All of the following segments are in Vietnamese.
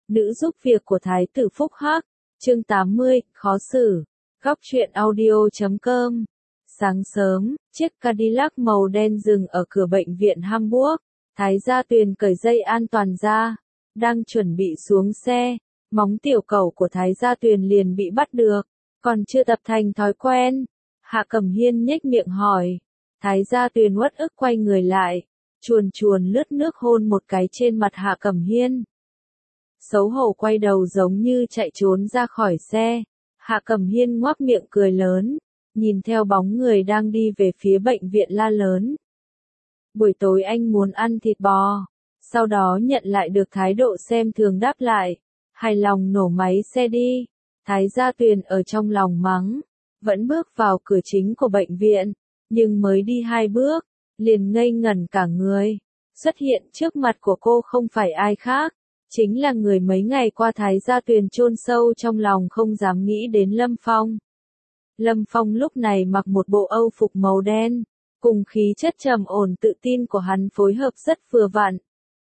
Nữ giúp việc của Thái tử Phúc Hắc, chương 80, khó xử. Góc truyện audio.com. Sáng sớm, chiếc Cadillac màu đen dừng ở cửa bệnh viện Hamburg. Thái gia Tuyền cởi dây an toàn ra, đang chuẩn bị xuống xe. Móng tiểu cẩu của Thái gia Tuyền liền bị bắt được, còn chưa tập thành thói quen. Hạ Cẩm Hiên nhếch miệng hỏi. Thái gia Tuyền uất ức quay người lại, chuồn chuồn lướt nước hôn một cái trên mặt Hạ Cẩm Hiên. Xấu hổ quay đầu giống như chạy trốn ra khỏi xe. Hạ Cẩm Hiên ngoác miệng cười lớn, nhìn theo bóng người đang đi về phía bệnh viện la lớn. Buổi tối anh muốn ăn thịt bò, sau đó nhận lại được thái độ xem thường đáp lại, hài lòng nổ máy xe đi. Thái gia Tuyền ở trong lòng mắng, vẫn bước vào cửa chính của bệnh viện, nhưng mới đi 2 bước, liền ngây ngẩn cả người. Xuất hiện trước mặt của cô không phải ai khác, chính là người mấy ngày qua Thái gia Tuyền chôn sâu trong lòng không dám nghĩ đến Lâm Phong. Lâm Phong lúc này mặc một bộ âu phục màu đen, cùng khí chất trầm ổn tự tin của hắn phối hợp rất vừa vặn.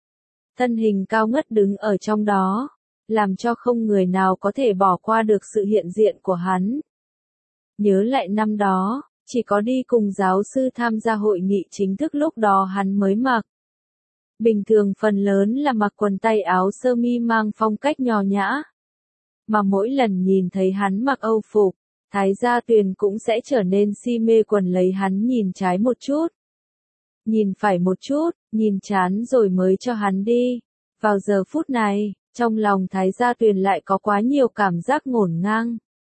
Thân hình cao ngất đứng ở trong đó, làm cho không người nào có thể bỏ qua được sự hiện diện của hắn. Nhớ lại năm đó, chỉ có đi cùng giáo sư tham gia hội nghị chính thức lúc đó hắn mới mặc. Bình thường phần lớn là mặc quần tây áo sơ mi mang phong cách nho nhã. Mà mỗi lần nhìn thấy hắn mặc âu phục, Thái gia Tuyền cũng sẽ trở nên si mê quần lấy hắn nhìn trái một chút, nhìn phải một chút, nhìn chán rồi mới cho hắn đi. Vào giờ phút này, trong lòng Thái gia Tuyền lại có quá nhiều cảm giác ngổn ngang.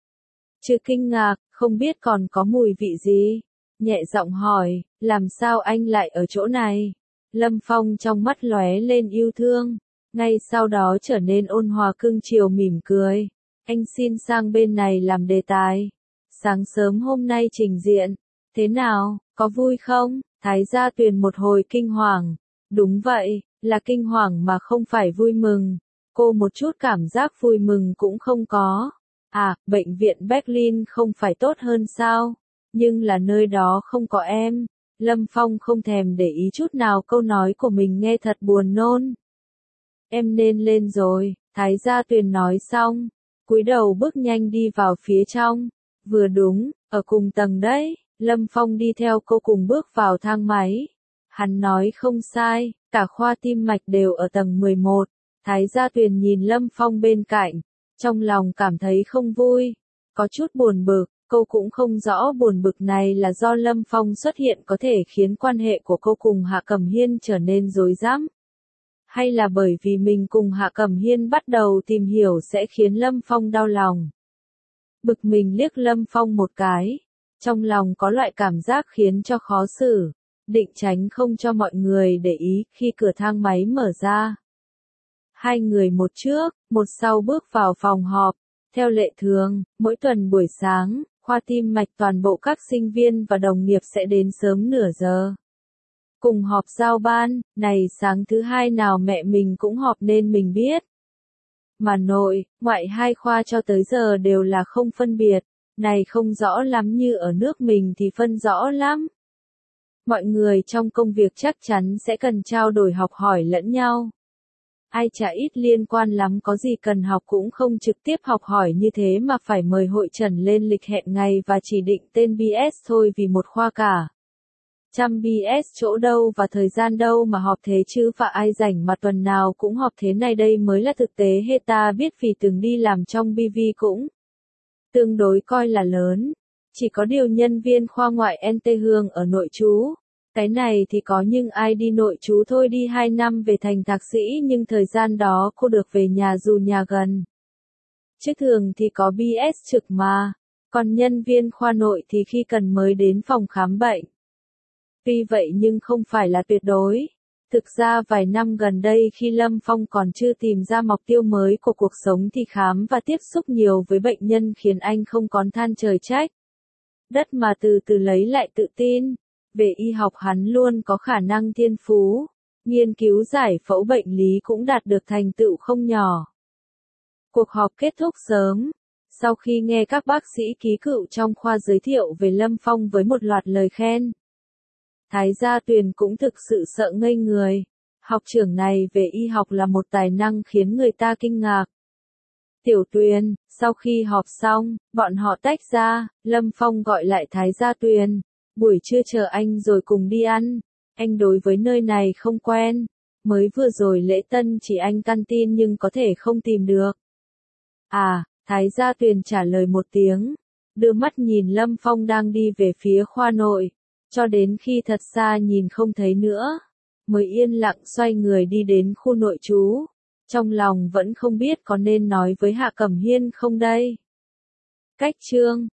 Chứ kinh ngạc, không biết còn có mùi vị gì. Nhẹ giọng hỏi, làm sao anh lại ở chỗ này? Lâm Phong trong mắt lóe lên yêu thương, ngay sau đó trở nên ôn hòa cưng chiều mỉm cười. Anh xin sang bên này làm đề tài. Sáng sớm hôm nay trình diện, thế nào, có vui không? Thái gia Tuyền một hồi kinh hoàng. Đúng vậy, là kinh hoàng mà không phải vui mừng. Cô một chút cảm giác vui mừng cũng không có. À, bệnh viện Berlin không phải tốt hơn sao? Nhưng là nơi đó không có em. Lâm Phong không thèm để ý chút nào câu nói của mình nghe thật buồn nôn. Em nên lên rồi, Thái gia Tuyền nói xong, cúi đầu bước nhanh đi vào phía trong. Vừa đúng, ở cùng tầng đấy. Lâm Phong đi theo cô cùng bước vào thang máy. Hắn nói không sai, cả khoa tim mạch đều ở tầng 11. Thái gia Tuyền nhìn Lâm Phong bên cạnh, trong lòng cảm thấy không vui, có chút buồn bực. Cô cũng không rõ buồn bực này là do Lâm Phong xuất hiện có thể khiến quan hệ của cô cùng Hạ Cẩm Hiên trở nên rối rắm, hay là bởi vì mình cùng Hạ Cẩm Hiên bắt đầu tìm hiểu sẽ khiến Lâm Phong đau lòng. Bực mình liếc Lâm Phong một cái, trong lòng có loại cảm giác khiến cho khó xử, định tránh không cho mọi người để ý khi cửa thang máy mở ra. Hai người một trước, một sau bước vào phòng họp. Theo lệ thường, mỗi tuần buổi sáng, khoa tim mạch toàn bộ các sinh viên và đồng nghiệp sẽ đến sớm nửa giờ. Cùng họp giao ban, này sáng thứ hai nào mẹ mình cũng họp nên mình biết. Mà nội, ngoại hai khoa cho tới giờ đều là không phân biệt, này không rõ lắm như ở nước mình thì phân rõ lắm. Mọi người trong công việc chắc chắn sẽ cần trao đổi học hỏi lẫn nhau. Ai chả ít liên quan lắm, có gì cần học cũng không trực tiếp học hỏi như thế mà phải mời hội trần lên lịch hẹn ngày và chỉ định tên BS thôi vì một khoa cả. Trăm BS chỗ đâu và thời gian đâu mà họp thế chứ, và ai rảnh mà tuần nào cũng họp thế này, đây mới là thực tế. Hệ ta biết vì từng đi làm trong BV cũng tương đối coi là lớn. Chỉ có điều nhân viên khoa ngoại NT Hương ở nội trú. Cái này thì có, nhưng ai đi nội trú thôi, đi 2 năm về thành thạc sĩ, nhưng thời gian đó cô được về nhà dù nhà gần. Chứ thường thì có BS trực mà, còn nhân viên khoa nội thì khi cần mới đến phòng khám bệnh. Tuy vậy nhưng không phải là tuyệt đối. Thực ra vài năm gần đây khi Lâm Phong còn chưa tìm ra mục tiêu mới của cuộc sống thì khám và tiếp xúc nhiều với bệnh nhân khiến anh không còn than trời trách đất mà từ từ lấy lại tự tin. Về y học hắn luôn có khả năng thiên phú, nghiên cứu giải phẫu bệnh lý cũng đạt được thành tựu không nhỏ. Cuộc họp kết thúc sớm, sau khi nghe các bác sĩ ký cựu trong khoa giới thiệu về Lâm Phong với một loạt lời khen. Thái gia Tuyền cũng thực sự sợ ngây người, Học trưởng này về y học là một tài năng khiến người ta kinh ngạc. Tiểu Tuyền, sau khi họp xong, bọn họ tách ra, Lâm Phong gọi lại Thái Gia Tuyền. Buổi trưa chờ anh rồi cùng đi ăn. Anh đối với nơi này không quen. Mới vừa rồi lễ tân chỉ anh căn tin nhưng có thể không tìm được. À, Thái Gia Tuyền trả lời một tiếng. Đưa mắt nhìn Lâm Phong đang đi về phía khoa nội. Cho đến khi thật xa nhìn không thấy nữa. Mới yên lặng xoay người đi đến khu nội trú. Trong lòng vẫn không biết có nên nói với Hạ Cẩm Hiên không đây. Cách chương